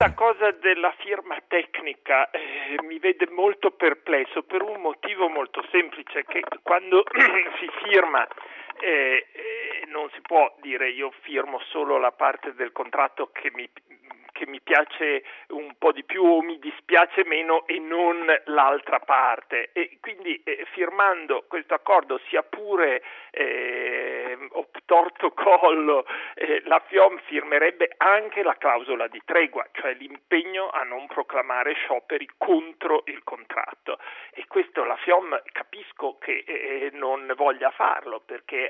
La cosa della firma tecnica mi vede molto perplesso per un motivo molto semplice, che quando si firma non si può dire io firmo solo la parte del contratto che mi piace un po' di più o mi dispiace meno e non l'altra parte, e quindi firmando questo accordo, sia pure obtorto collo, la FIOM firmerebbe anche la clausola di tregua, cioè l'impegno a non proclamare scioperi contro il contratto, e questo la FIOM capisco che non voglia farlo, perché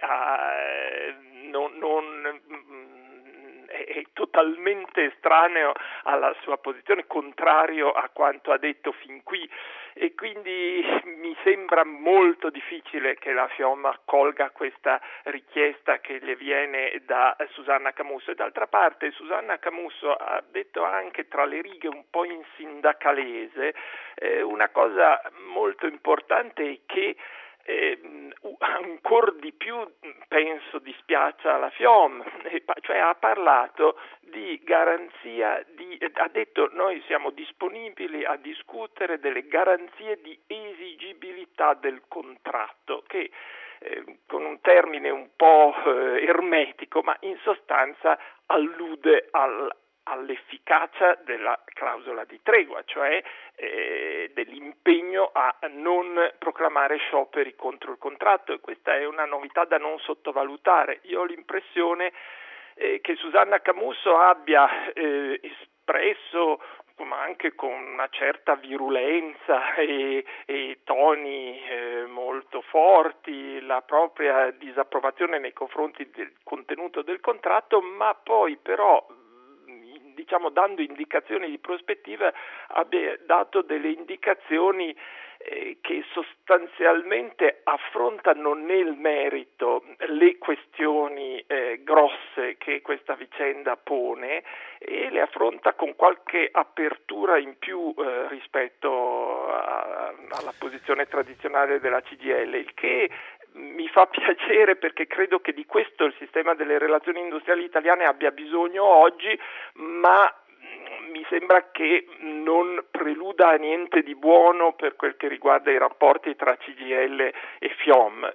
è totalmente estraneo alla sua posizione, contrario a quanto ha detto fin qui, e quindi mi sembra molto difficile che la FIOM accolga questa richiesta che le viene da Susanna Camusso. E d'altra parte Susanna Camusso ha detto anche tra le righe, un po' in sindacalese, una cosa molto importante, è che ancora di più penso dispiaccia la FIOM, cioè ha parlato di garanzia, ha detto noi siamo disponibili a discutere delle garanzie di esigibilità del contratto, che con un termine un po' ermetico, ma in sostanza allude all'efficacia della clausola di tregua, cioè dell'impegno a non proclamare scioperi contro il contratto, e questa è una novità da non sottovalutare. Io ho l'impressione che Susanna Camusso abbia espresso, ma anche con una certa virulenza e toni molto forti, la propria disapprovazione nei confronti del contenuto del contratto, ma poi però, diciamo, dando indicazioni di prospettiva, abbia dato delle indicazioni che sostanzialmente affrontano nel merito le questioni grosse che questa vicenda pone, e le affronta con qualche apertura in più rispetto alla posizione tradizionale della CGIL, il che mi fa piacere, perché credo che di questo il sistema delle relazioni industriali italiane abbia bisogno oggi, ma mi sembra che non preluda a niente di buono per quel che riguarda i rapporti tra CGIL e FIOM.